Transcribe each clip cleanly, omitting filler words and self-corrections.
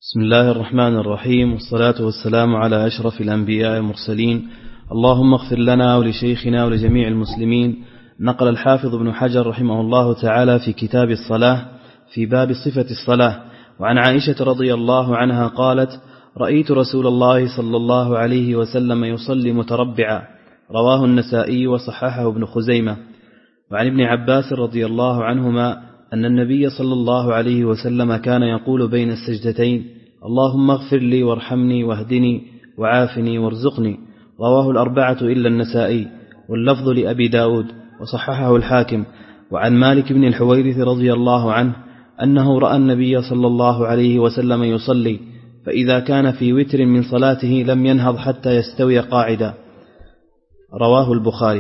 بسم الله الرحمن الرحيم، والصلاة والسلام على أشرف الأنبياء والمرسلين. اللهم اغفر لنا ولشيخنا ولجميع المسلمين. نقل الحافظ ابن حجر رحمه الله تعالى في كتاب الصلاة في باب صفة الصلاة وعن عائشة رضي الله عنها قالت: رأيت رسول الله صلى الله عليه وسلم يصلي متربعا. رواه النسائي وصححه ابن خزيمة. وعن ابن عباس رضي الله عنهما أن النبي صلى الله عليه وسلم كان يقول بين السجدتين: اللهم اغفر لي وارحمني واهدني وعافني وارزقني. رواه الأربعة إلا النسائي، واللفظ لأبي داود، وصححه الحاكم. وعن مالك بن الحويرث رضي الله عنه أنه رأى النبي صلى الله عليه وسلم يصلي، فإذا كان في وتر من صلاته لم ينهض حتى يستوي قاعدا. رواه البخاري.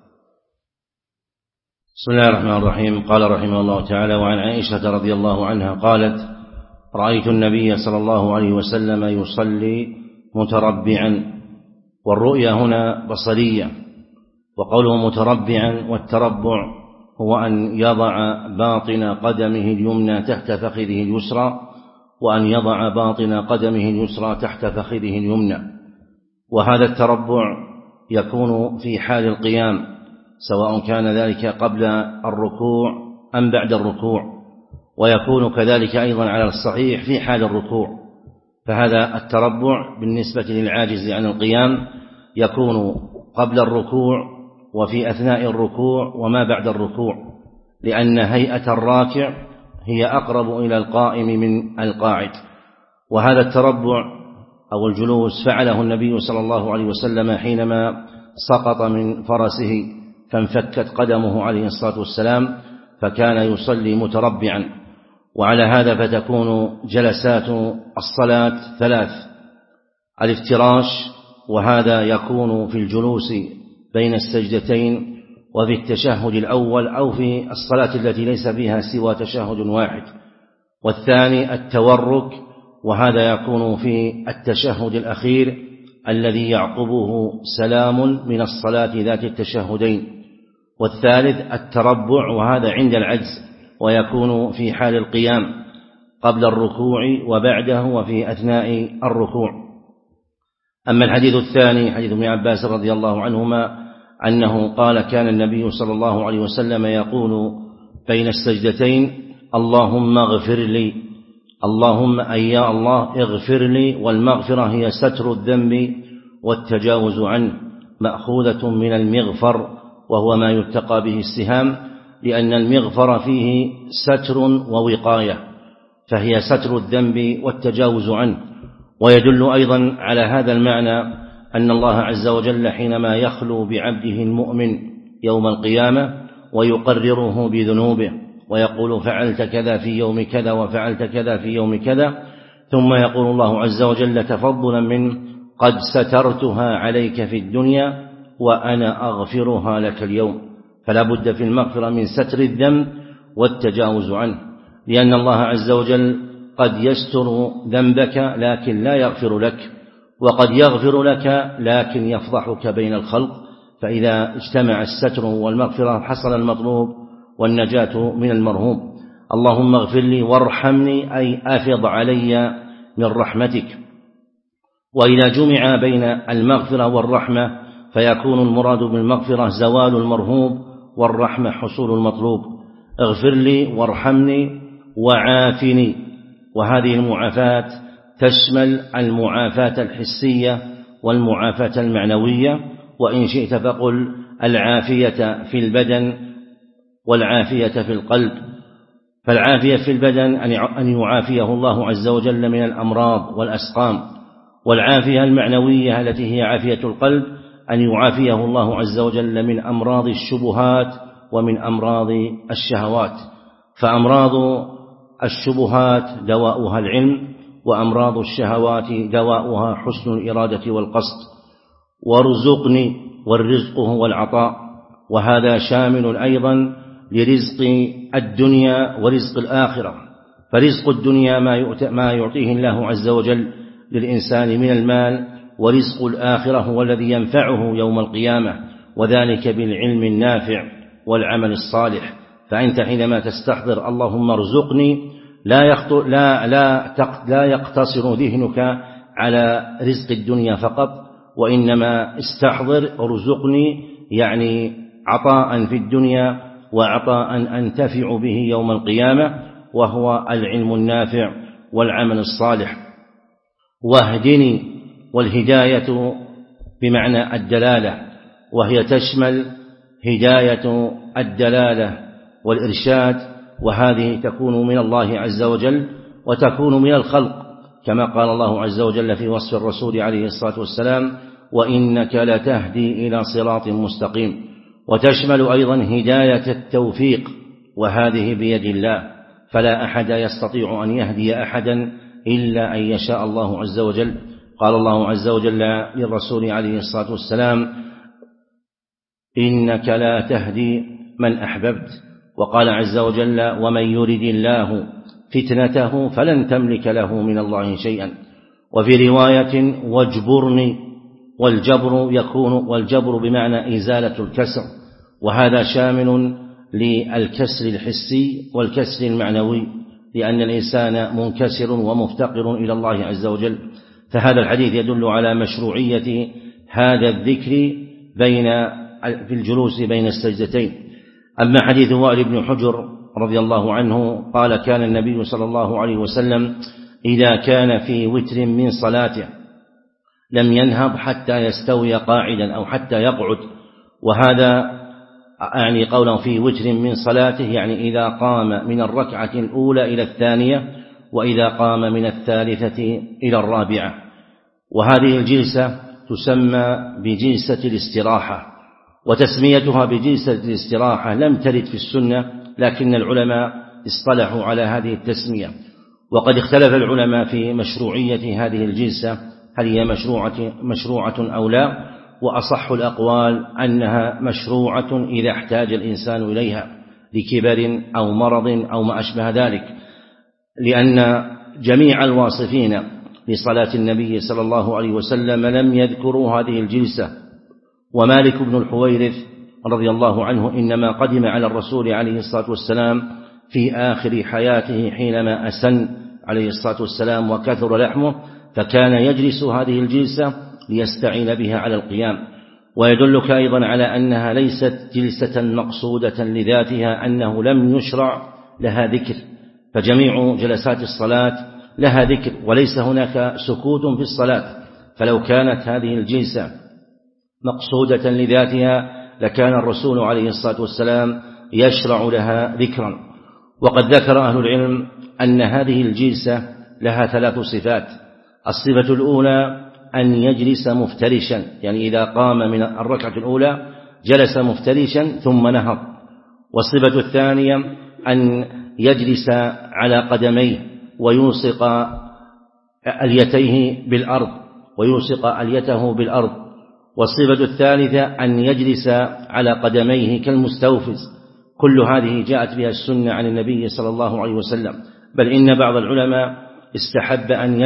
بسم الله الرحمن الرحيم. قال رحمه الله تعالى: وعن عائشة رضي الله عنها قالت: رأيت النبي صلى الله عليه وسلم يصلي متربعا. والرؤيا هنا بصرية، وقوله متربعا والتربع هو أن يضع باطن قدمه اليمنى تحت فخذه اليسرى، وأن يضع باطن قدمه اليسرى تحت فخذه اليمنى. وهذا التربع يكون في حال القيام، سواء كان ذلك قبل الركوع أم بعد الركوع، ويكون كذلك أيضا على الصحيح في حال الركوع. فهذا التربع بالنسبة للعاجز عن القيام يكون قبل الركوع وفي أثناء الركوع وما بعد الركوع، لأن هيئة الراكع هي أقرب إلى القائم من القاعد. وهذا التربع أو الجلوس فعله النبي صلى الله عليه وسلم حينما سقط من فرسه فانفكت قدمه عليه الصلاة والسلام، فكان يصلي متربعا. وعلى هذا فتكون جلسات الصلاة ثلاث: الافتراش، وهذا يكون في الجلوس بين السجدتين وفي التشهد الأول أو في الصلاة التي ليس فيها سوى تشهد واحد. والثاني التورك، وهذا يكون في التشهد الأخير الذي يعقبه سلام من الصلاة ذات التشهدين. والثالث التربع، وهذا عند العجز، ويكون في حال القيام قبل الركوع وبعده وفي أثناء الركوع. أما الحديث الثاني حديث ابن عباس رضي الله عنهما أنه قال: كان النبي صلى الله عليه وسلم يقول بين السجدتين: اللهم اغفر لي. اللهم أي يا الله اغفر لي. والمغفرة هي ستر الذنب والتجاوز عنه، مأخوذة من المغفر، وهو ما يتقى به السهام، لأن المغفر فيه ستر ووقاية، فهي ستر الذنب والتجاوز عنه. ويدل أيضا على هذا المعنى أن الله عز وجل حينما يخلو بعبده المؤمن يوم القيامة ويقرره بذنوبه ويقول: فعلت كذا في يوم كذا وفعلت كذا في يوم كذا، ثم يقول الله عز وجل تفضلا منه: قد سترتها عليك في الدنيا وأنا أغفرها لك اليوم. فلا بد في المغفرة من ستر الذنب والتجاوز عنه، لأن الله عز وجل قد يستر ذنبك لكن لا يغفر لك، وقد يغفر لك لكن يفضحك بين الخلق. فإذا اجتمع الستر والمغفرة حصل المطلوب والنجاة من المرهوب. اللهم اغفر لي وارحمني، أي أفض علي من رحمتك. وإذا جمع بين المغفرة والرحمة فيكون المراد بالمغفرة زوال المرهوب، والرحمة حصول المطلوب. اغفر لي وارحمني وعافني، وهذه المعافاة تشمل المعافاة الحسية والمعافاة المعنوية، وإن شئت فقل العافية في البدن والعافية في القلب. فالعافية في البدن أن يعافيه الله عز وجل من الأمراض والأسقام، والعافية المعنوية التي هي عافية القلب أن يعافيه الله عز وجل من أمراض الشبهات ومن أمراض الشهوات. فأمراض الشبهات دواؤها العلم، وأمراض الشهوات دواؤها حسن الإرادة والقصد. وارزقني، والرزق هو العطاء، وهذا شامل أيضا لرزق الدنيا ورزق الآخرة. فرزق الدنيا ما يعطيه الله عز وجل للإنسان من المال، ورزق الآخرة هو الذي ينفعه يوم القيامة، وذلك بالعلم النافع والعمل الصالح. فأنت حينما تستحضر اللهم ارزقني، لا يقتصر ذهنك على رزق الدنيا فقط، وإنما استحضر ارزقني يعني عطاء في الدنيا وعطاء أنتفع به يوم القيامة، وهو العلم النافع والعمل الصالح. واهدني، والهداية بمعنى الدلالة، وهي تشمل هداية الدلالة والإرشاد، وهذه تكون من الله عز وجل وتكون من الخلق، كما قال الله عز وجل في وصف الرسول عليه الصلاة والسلام: وإنك لتهدي إلى صراط مستقيم. وتشمل أيضا هداية التوفيق، وهذه بيد الله، فلا أحد يستطيع أن يهدي أحدا إلا أن يشاء الله عز وجل. قال الله عز وجل للرسول عليه الصلاة والسلام: إنك لا تهدي من أحببت. وقال عز وجل: ومن يرد الله فتنته فلن تملك له من الله شيئا. وفي رواية: واجبرني، والجبر بمعنى إزالة الكسر، وهذا شامل للكسر الحسي والكسر المعنوي، لأن الإنسان منكسر ومفتقر إلى الله عز وجل. فهذا الحديث يدل على مشروعية هذا الذكر في الجلوس بين السجدتين. أما حديث وائل بن حجر رضي الله عنه قال: كان النبي صلى الله عليه وسلم إذا كان في وتر من صلاته لم ينهض حتى يستوي قاعدا أو حتى يقعد. وهذا يعني قوله في وتر من صلاته، يعني إذا قام من الركعة الأولى إلى الثانية، وإذا قام من الثالثة إلى الرابعة. وهذه الجلسة تسمى بجلسة الاستراحة، وتسميتها بجلسة الاستراحة لم ترد في السنة، لكن العلماء اصطلحوا على هذه التسمية. وقد اختلف العلماء في مشروعية هذه الجلسة، هل هي مشروعة أو لا، وأصح الأقوال أنها مشروعة إذا احتاج الإنسان إليها لكبر أو مرض أو ما أشبه ذلك، لأن جميع الواصفين لصلاة النبي صلى الله عليه وسلم لم يذكروا هذه الجلسة. ومالك بن الحويرث رضي الله عنه إنما قدم على الرسول عليه الصلاة والسلام في آخر حياته حينما أسن عليه الصلاة والسلام وكثر لحمه، فكان يجلس هذه الجلسة ليستعين بها على القيام. ويدلك أيضا على أنها ليست جلسة مقصودة لذاتها، أنه لم يشرع لها ذكر، فجميع جلسات الصلاة لها ذكر، وليس هناك سكوت في الصلاة. فلو كانت هذه الجلسة مقصودة لذاتها لكان الرسول عليه الصلاة والسلام يشرع لها ذكرا. وقد ذكر أهل العلم أن هذه الجلسة لها 3 صفات. الصفة الأولى أن يجلس مفترشا، يعني إذا قام من الركعة الأولى جلس مفترشا ثم نهض. والصفة الثانية أن يجلس على قدميه ويلصق أليته بالأرض. والصفة الثالثة أن يجلس على قدميه كالمستوفز. كل هذه جاءت بها السنة عن النبي صلى الله عليه وسلم، بل إن بعض العلماء استحب أن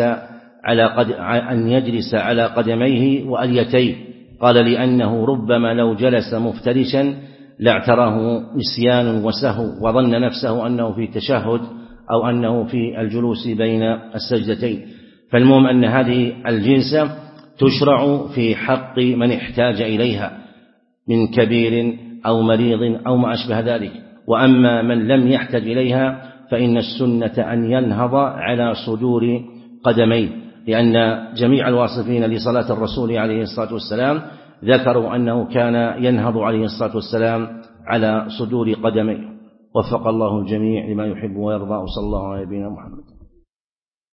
يجلس على قدميه وأليتيه، قال: لأنه ربما لو جلس مفترشا لاعتراه نسيان وسهو، وظن نفسه أنه في تشهد أو أنه في الجلوس بين السجدتين. فالمهم أن هذه الجلسة تشرع في حق من احتاج إليها من كبير أو مريض أو ما أشبه ذلك. وأما من لم يحتج إليها فإن السنة أن ينهض على صدور قدميه، لأن جميع الواصفين لصلاة الرسول عليه الصلاة والسلام ذكروا أنه كان ينهض عليه الصلاة والسلام على صدور قدميه. وفق الله الجميع لما يحب ويرضى، وصلى الله على نبينا محمد.